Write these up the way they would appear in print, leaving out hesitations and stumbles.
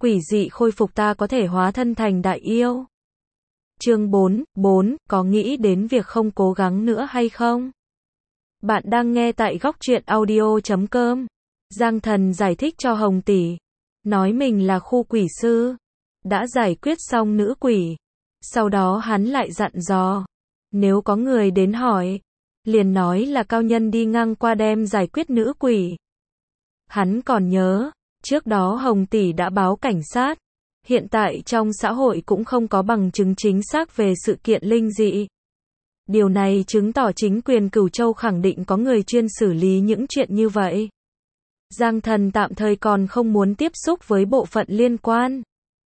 quỷ dị khôi phục ta có thể hóa thân thành đại yêu. Chương 4, có nghĩ đến việc không cố gắng nữa hay không? Bạn đang nghe tại góc truyện audio.com. Giang Thần giải thích cho Hồng tỷ, nói mình là khu quỷ sư, đã giải quyết xong nữ quỷ. Sau đó hắn lại dặn dò, nếu có người đến hỏi, liền nói là cao nhân đi ngang qua đem giải quyết nữ quỷ. Hắn còn nhớ, trước đó Hồng tỷ đã báo cảnh sát, hiện tại trong xã hội cũng không có bằng chứng chính xác về sự kiện linh dị. Điều này chứng tỏ chính quyền Cửu Châu khẳng định có người chuyên xử lý những chuyện như vậy. Giang Thần tạm thời còn không muốn tiếp xúc với bộ phận liên quan.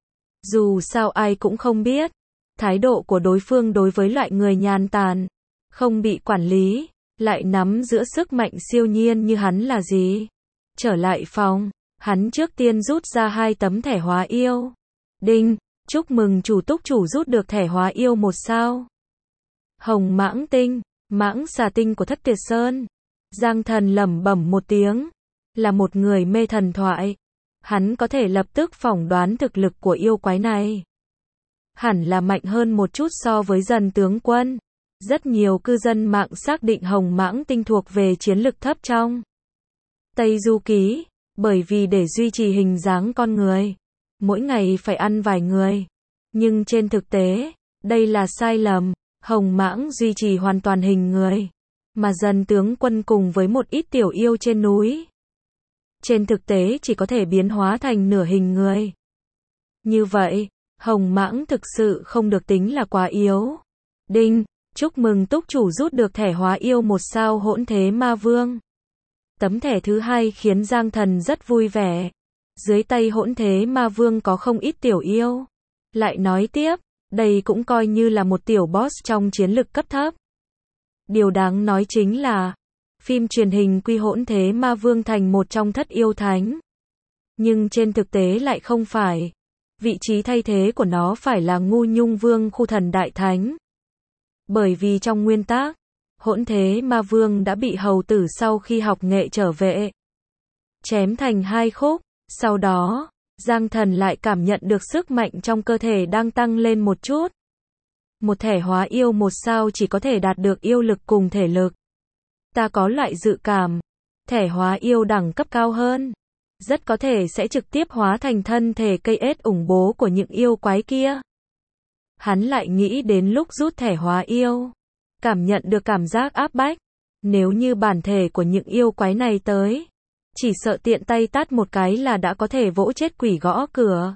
Dù sao ai cũng không biết thái độ của đối phương đối với loại người nhàn tản, không bị quản lý, lại nắm giữ sức mạnh siêu nhiên như hắn là gì. Trở lại phòng, hắn trước tiên rút ra 2 tấm thẻ hóa yêu. Đinh, chúc mừng chủ túc chủ rút được thẻ hóa yêu 1 sao. Hồng mãng tinh, mãng xà tinh của Thất Tuyệt Sơn. Giang Thần lẩm bẩm một tiếng, là một người mê thần thoại. Hắn có thể lập tức phỏng đoán thực lực của yêu quái này. Hẳn là mạnh hơn một chút so với Dần tướng quân. Rất nhiều cư dân mạng xác định hồng mãng tinh thuộc về chiến lực thấp trong Tây Du Ký, bởi vì để duy trì hình dáng con người, mỗi ngày phải ăn vài người. Nhưng trên thực tế, đây là sai lầm, hồng mãng duy trì hoàn toàn hình người, mà Dần tướng quân cùng với một ít tiểu yêu trên núi, trên thực tế chỉ có thể biến hóa thành nửa hình người. Như vậy, hồng mãng thực sự không được tính là quá yếu. Đinh, chúc mừng túc chủ rút được thẻ hóa yêu 1 sao Hỗn Thế Ma Vương. Tấm thẻ thứ 2 khiến Giang Thần rất vui vẻ. Dưới tay Hỗn Thế Ma Vương có không ít tiểu yêu. Lại nói tiếp, đây cũng coi như là một tiểu boss trong chiến lực cấp thấp. Điều đáng nói chính là, phim truyền hình quy Hỗn Thế Ma Vương thành một trong thất yêu thánh. Nhưng trên thực tế lại không phải. Vị trí thay thế của nó phải là Ngu Nhung Vương khu thần đại thánh. Bởi vì trong nguyên tác, Hỗn Thế Ma Vương đã bị hầu tử sau khi học nghệ trở về chém thành 2 khúc. Sau đó, Giang Thần lại cảm nhận được sức mạnh trong cơ thể đang tăng lên một chút. Một thẻ hóa yêu 1 sao chỉ có thể đạt được yêu lực cùng thể lực. Ta có loại dự cảm, thẻ hóa yêu đẳng cấp cao hơn, rất có thể sẽ trực tiếp hóa thành thân thể cây ết ủng bố của những yêu quái kia. Hắn lại nghĩ đến lúc rút thẻ hóa yêu, cảm nhận được cảm giác áp bách. Nếu như bản thể của những yêu quái này tới, chỉ sợ tiện tay tát một cái là đã có thể vỗ chết quỷ gõ cửa.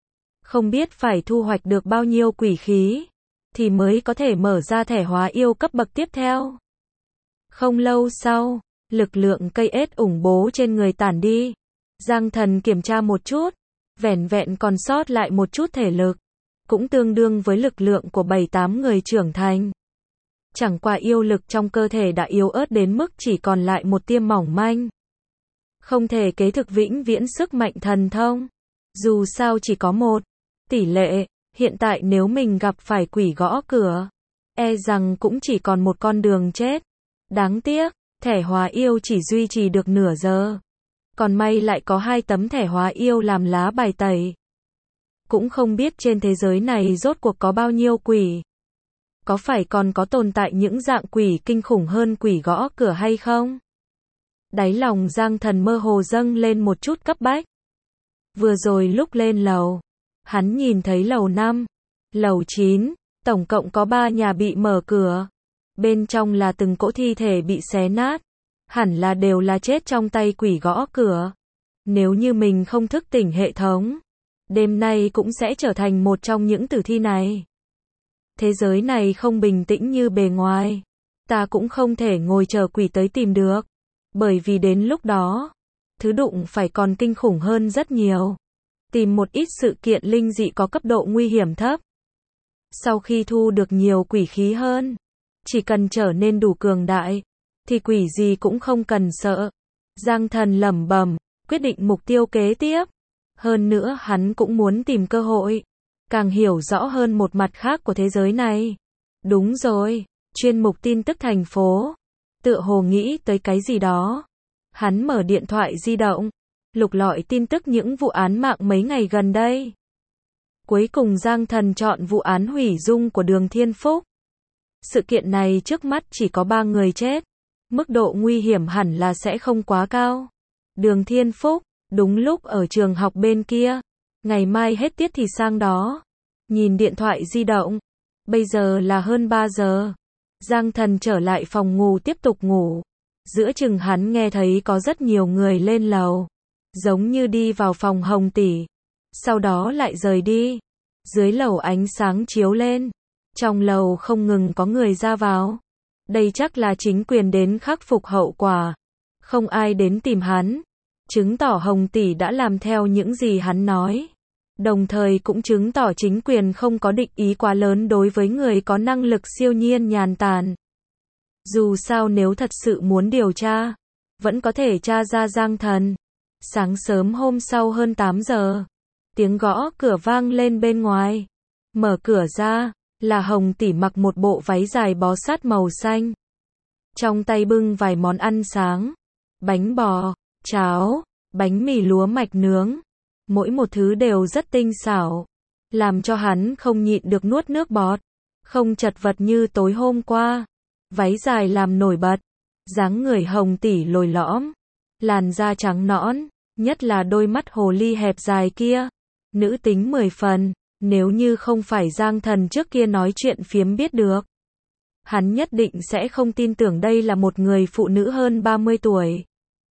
Không biết phải thu hoạch được bao nhiêu quỷ khí, thì mới có thể mở ra thẻ hóa yêu cấp bậc tiếp theo. Không lâu sau, lực lượng cây ết ủng bố trên người tản đi. Giang Thần kiểm tra một chút, vẻn vẹn còn sót lại một chút thể lực, cũng tương đương với lực lượng của 7-8 người trưởng thành. Chẳng qua yêu lực trong cơ thể đã yếu ớt đến mức chỉ còn lại một tia mỏng manh. Không thể kế thực vĩnh viễn sức mạnh thần thông. Dù sao chỉ có 1 tỷ lệ, hiện tại nếu mình gặp phải quỷ gõ cửa, e rằng cũng chỉ còn một con đường chết. Đáng tiếc, thẻ hóa yêu chỉ duy trì được nửa giờ. Còn may lại có 2 tấm thẻ hóa yêu làm lá bài tẩy. Cũng không biết trên thế giới này rốt cuộc có bao nhiêu quỷ. Có phải còn có tồn tại những dạng quỷ kinh khủng hơn quỷ gõ cửa hay không? Đáy lòng Giang Thần mơ hồ dâng lên một chút cấp bách. Vừa rồi lúc lên lầu, hắn nhìn thấy lầu 5, lầu 9, tổng cộng có 3 nhà bị mở cửa. Bên trong là từng cỗ thi thể bị xé nát. Hẳn là đều là chết trong tay quỷ gõ cửa. Nếu như mình không thức tỉnh hệ thống, đêm nay cũng sẽ trở thành một trong những tử thi này. Thế giới này không bình tĩnh như bề ngoài. Ta cũng không thể ngồi chờ quỷ tới tìm được. Bởi vì đến lúc đó, thứ đụng phải còn kinh khủng hơn rất nhiều. Tìm một ít sự kiện linh dị có cấp độ nguy hiểm thấp. Sau khi thu được nhiều quỷ khí hơn, chỉ cần trở nên đủ cường đại, thì quỷ gì cũng không cần sợ. Giang Thần lẩm bẩm, quyết định mục tiêu kế tiếp. Hơn nữa hắn cũng muốn tìm cơ hội, càng hiểu rõ hơn một mặt khác của thế giới này. Đúng rồi, chuyên mục tin tức thành phố. Tựa hồ nghĩ tới cái gì đó. Hắn mở điện thoại di động, lục lọi tin tức những vụ án mạng mấy ngày gần đây. Cuối cùng Giang Thần chọn vụ án hủy dung của Đường Thiên Phúc. Sự kiện này trước mắt chỉ có 3 người chết. Mức độ nguy hiểm hẳn là sẽ không quá cao. Đường Thiên Phúc, đúng lúc ở trường học bên kia. Ngày mai hết tiết thì sang đó. Nhìn điện thoại di động. Bây giờ là hơn 3 giờ. Giang Thần trở lại phòng ngủ tiếp tục ngủ. Giữa chừng hắn nghe thấy có rất nhiều người lên lầu. Giống như đi vào phòng Hồng tỷ. Sau đó lại rời đi. Dưới lầu ánh sáng chiếu lên. Trong lầu không ngừng có người ra vào. Đây chắc là chính quyền đến khắc phục hậu quả. Không ai đến tìm hắn. Chứng tỏ Hồng tỷ đã làm theo những gì hắn nói. Đồng thời cũng chứng tỏ chính quyền không có định ý quá lớn đối với người có năng lực siêu nhiên nhàn tản. Dù sao nếu thật sự muốn điều tra, vẫn có thể tra ra Giang Thần. Sáng sớm hôm sau hơn 8 giờ, tiếng gõ cửa vang lên bên ngoài. Mở cửa ra, là Hồng tỷ mặc một bộ váy dài bó sát màu xanh. Trong tay bưng vài món ăn sáng, bánh bò, cháo, bánh mì lúa mạch nướng. Mỗi một thứ đều rất tinh xảo, làm cho hắn không nhịn được nuốt nước bọt. Không chật vật như tối hôm qua. Váy dài làm nổi bật, dáng người Hồng tỷ lồi lõm, làn da trắng nõn, nhất là đôi mắt hồ ly hẹp dài kia, nữ tính 10 phần, nếu như không phải Giang Thần trước kia nói chuyện phiếm biết được, hắn nhất định sẽ không tin tưởng đây là một người phụ nữ hơn 30 tuổi.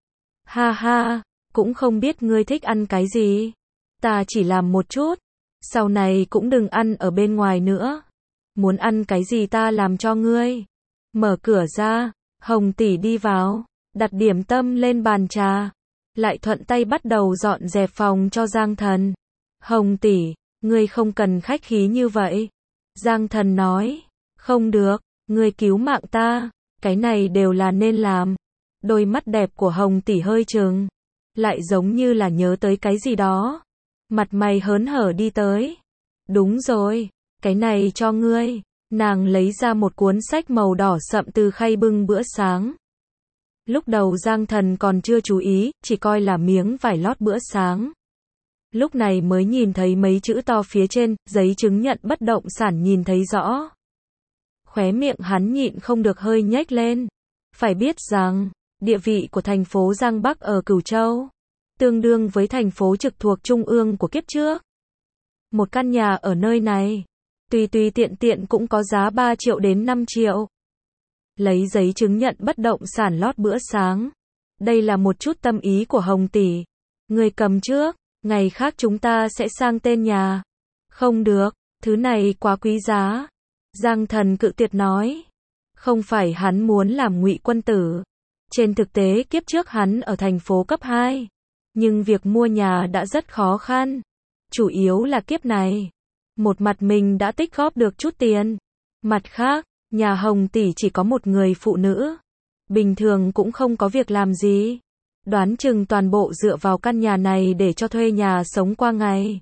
Ha ha, cũng không biết ngươi thích ăn cái gì, ta chỉ làm một chút, sau này cũng đừng ăn ở bên ngoài nữa, muốn ăn cái gì ta làm cho ngươi. Mở cửa ra, Hồng tỷ đi vào, đặt điểm tâm lên bàn trà, lại thuận tay bắt đầu dọn dẹp phòng cho Giang Thần. Hồng tỷ, ngươi không cần khách khí như vậy. Giang Thần nói, không được, ngươi cứu mạng ta, cái này đều là nên làm. Đôi mắt đẹp của Hồng tỷ hơi trừng, lại giống như là nhớ tới cái gì đó. Mặt mày hớn hở đi tới. Đúng rồi, cái này cho ngươi. Nàng lấy ra một cuốn sách màu đỏ sậm từ khay bưng bữa sáng. Lúc đầu Giang Thần còn chưa chú ý, chỉ coi là miếng vải lót bữa sáng. Lúc này mới nhìn thấy mấy chữ to phía trên, giấy chứng nhận bất động sản nhìn thấy rõ. Khóe miệng hắn nhịn không được hơi nhếch lên. Phải biết rằng, địa vị của thành phố Giang Bắc ở Cửu Châu, tương đương với thành phố trực thuộc trung ương của kiếp trước. Một căn nhà ở nơi này, tùy tiện tiện cũng có giá 3 triệu đến 5 triệu. Lấy giấy chứng nhận bất động sản lót bữa sáng. Đây là một chút tâm ý của Hồng tỷ. Người cầm trước, ngày khác chúng ta sẽ sang tên nhà. Không được, thứ này quá quý giá. Giang Thần cự tuyệt nói. Không phải hắn muốn làm ngụy quân tử. Trên thực tế kiếp trước hắn ở thành phố cấp 2. Nhưng việc mua nhà đã rất khó khăn. Chủ yếu là kiếp này. Một mặt mình đã tích góp được chút tiền. Mặt khác, nhà Hồng tỷ chỉ có một người phụ nữ. Bình thường cũng không có việc làm gì. Đoán chừng toàn bộ dựa vào căn nhà này để cho thuê nhà sống qua ngày.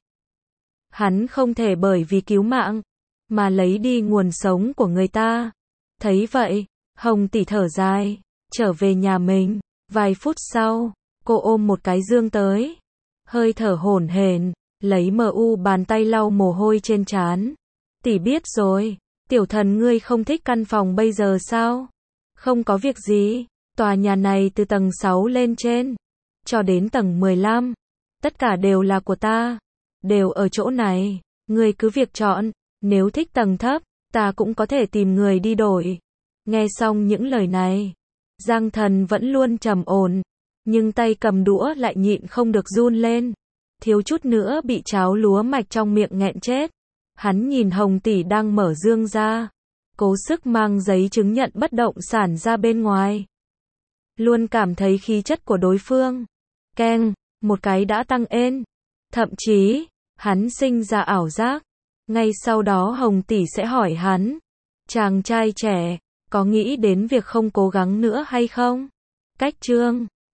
Hắn không thể bởi vì cứu mạng, mà lấy đi nguồn sống của người ta. Thấy vậy, Hồng tỷ thở dài, trở về nhà mình. Vài phút sau, cô ôm một cái dương tới. Hơi thở hổn hển, lấy bàn tay lau mồ hôi trên trán. Tỷ biết rồi, tiểu thần ngươi không thích căn phòng bây giờ sao? Không có việc gì, tòa nhà này từ tầng 6 lên trên, cho đến tầng 15. Tất cả đều là của ta, đều ở chỗ này, ngươi cứ việc chọn, nếu thích tầng thấp, ta cũng có thể tìm người đi đổi. Nghe xong những lời này, Giang Thần vẫn luôn trầm ổn, nhưng tay cầm đũa lại nhịn không được run lên. Thiếu chút nữa bị cháo lúa mạch trong miệng nghẹn chết. Hắn nhìn Hồng tỷ đang mở dương ra, cố sức mang giấy chứng nhận bất động sản ra bên ngoài. Luôn cảm thấy khí chất của đối phương, keng, một cái đã tăng ên. Thậm chí, hắn sinh ra ảo giác. Ngay sau đó Hồng tỷ sẽ hỏi hắn, chàng trai trẻ, có nghĩ đến việc không cố gắng nữa hay không? Cách chương